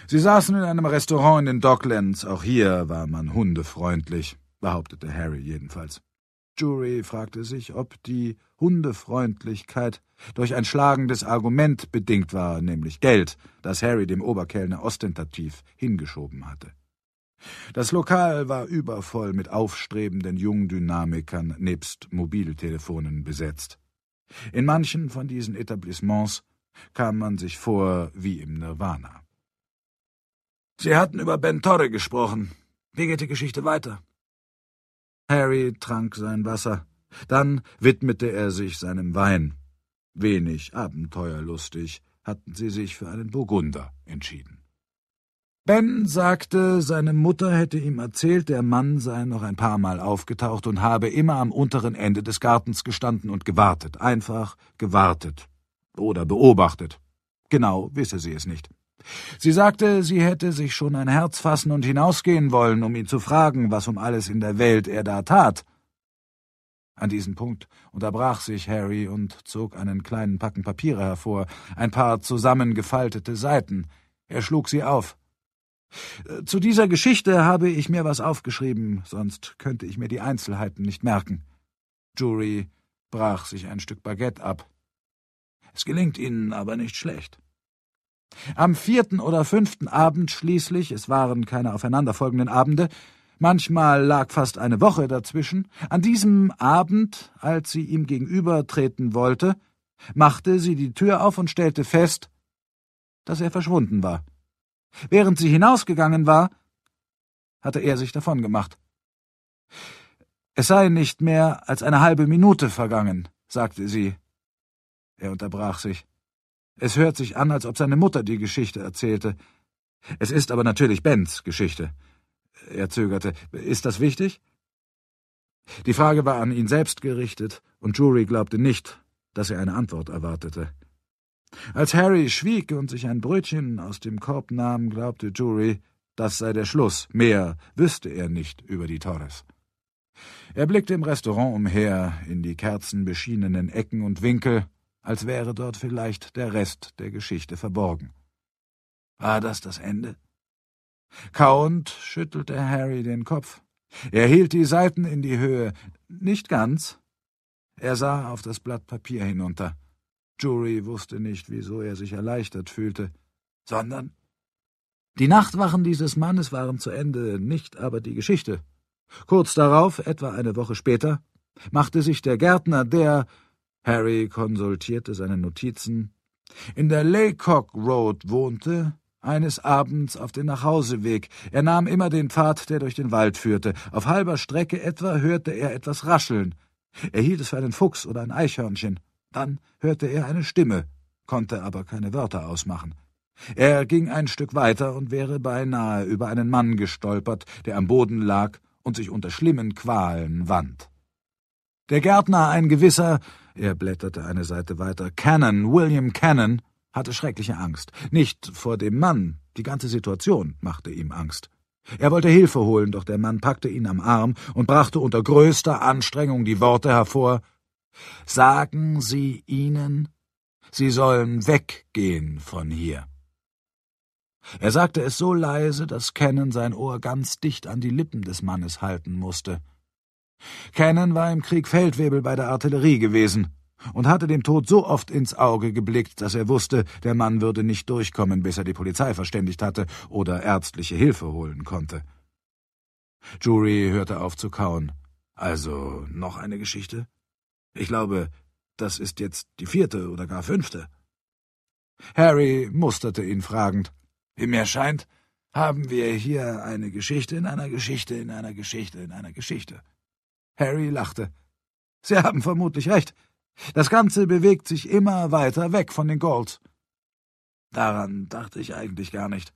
Sie saßen in einem Restaurant in den Docklands. Auch hier war man hundefreundlich, behauptete Harry jedenfalls. Jury fragte sich, ob die Hundefreundlichkeit durch ein schlagendes Argument bedingt war, nämlich Geld, das Harry dem Oberkellner ostentativ hingeschoben hatte. Das Lokal war übervoll mit aufstrebenden Jungdynamikern nebst Mobiltelefonen besetzt. In manchen von diesen Etablissements kam man sich vor wie im Nirvana. »Sie hatten über Ben Torre gesprochen. Wie geht die Geschichte weiter?« Harry trank sein Wasser. Dann widmete er sich seinem Wein. Wenig abenteuerlustig hatten sie sich für einen Burgunder entschieden. Ben sagte, seine Mutter hätte ihm erzählt, der Mann sei noch ein paar Mal aufgetaucht und habe immer am unteren Ende des Gartens gestanden und gewartet, einfach gewartet oder beobachtet. Genau wisse sie es nicht. Sie sagte, sie hätte sich schon ein Herz fassen und hinausgehen wollen, um ihn zu fragen, was um alles in der Welt er da tat. An diesem Punkt unterbrach sich Harry und zog einen kleinen Packen Papiere hervor, ein paar zusammengefaltete Seiten. Er schlug sie auf. »Zu dieser Geschichte habe ich mir was aufgeschrieben, sonst könnte ich mir die Einzelheiten nicht merken.« Jury brach sich ein Stück Baguette ab. »Es gelingt Ihnen aber nicht schlecht.« Am 4. oder 5. Abend schließlich, es waren keine aufeinanderfolgenden Abende, manchmal lag fast eine Woche dazwischen, an diesem Abend, als sie ihm gegenübertreten wollte, machte sie die Tür auf und stellte fest, dass er verschwunden war. Während sie hinausgegangen war, hatte er sich davongemacht. »Es sei nicht mehr als eine halbe Minute vergangen«, sagte sie. Er unterbrach sich. Es hört sich an, als ob seine Mutter die Geschichte erzählte. Es ist aber natürlich Bens Geschichte. Er zögerte. »Ist das wichtig?« Die Frage war an ihn selbst gerichtet, und Jury glaubte nicht, dass er eine Antwort erwartete. Als Harry schwieg und sich ein Brötchen aus dem Korb nahm, glaubte Jury, das sei der Schluss. Mehr wüsste er nicht über die Torres. Er blickte im Restaurant umher, in die kerzenbeschienenen Ecken und Winkel, als wäre dort vielleicht der Rest der Geschichte verborgen. War das Ende? Kauend schüttelte Harry den Kopf. Er hielt die Seiten in die Höhe. Nicht ganz. Er sah auf das Blatt Papier hinunter. Jury wusste nicht, wieso er sich erleichtert fühlte, sondern die Nachtwachen dieses Mannes waren zu Ende, nicht aber die Geschichte. Kurz darauf, etwa eine Woche später, machte sich der Gärtner, der, Harry konsultierte seine Notizen, in der Laycock Road wohnte, eines Abends auf den Nachhauseweg. Er nahm immer den Pfad, der durch den Wald führte. Auf halber Strecke etwa hörte er etwas rascheln. Er hielt es für einen Fuchs oder ein Eichhörnchen. Dann hörte er eine Stimme, konnte aber keine Wörter ausmachen. Er ging ein Stück weiter und wäre beinahe über einen Mann gestolpert, der am Boden lag und sich unter schlimmen Qualen wand. Der Gärtner, ein gewisser, er blätterte eine Seite weiter, William Cannon, hatte schreckliche Angst. Nicht vor dem Mann, die ganze Situation machte ihm Angst. Er wollte Hilfe holen, doch der Mann packte ihn am Arm und brachte unter größter Anstrengung die Worte hervor: »Sagen Sie ihnen, sie sollen weggehen von hier.« Er sagte es so leise, dass Cannon sein Ohr ganz dicht an die Lippen des Mannes halten musste. Cannon war im Krieg Feldwebel bei der Artillerie gewesen und hatte dem Tod so oft ins Auge geblickt, dass er wusste, der Mann würde nicht durchkommen, bis er die Polizei verständigt hatte oder ärztliche Hilfe holen konnte. Jury hörte auf zu kauen. »Also noch eine Geschichte? Ich glaube, das ist jetzt die 4. oder gar 5. Harry musterte ihn fragend. »Wie mir scheint, haben wir hier eine Geschichte in einer Geschichte in einer Geschichte in einer Geschichte.« Harry lachte. »Sie haben vermutlich recht. Das Ganze bewegt sich immer weiter weg von den Gaults.« »Daran dachte ich eigentlich gar nicht.«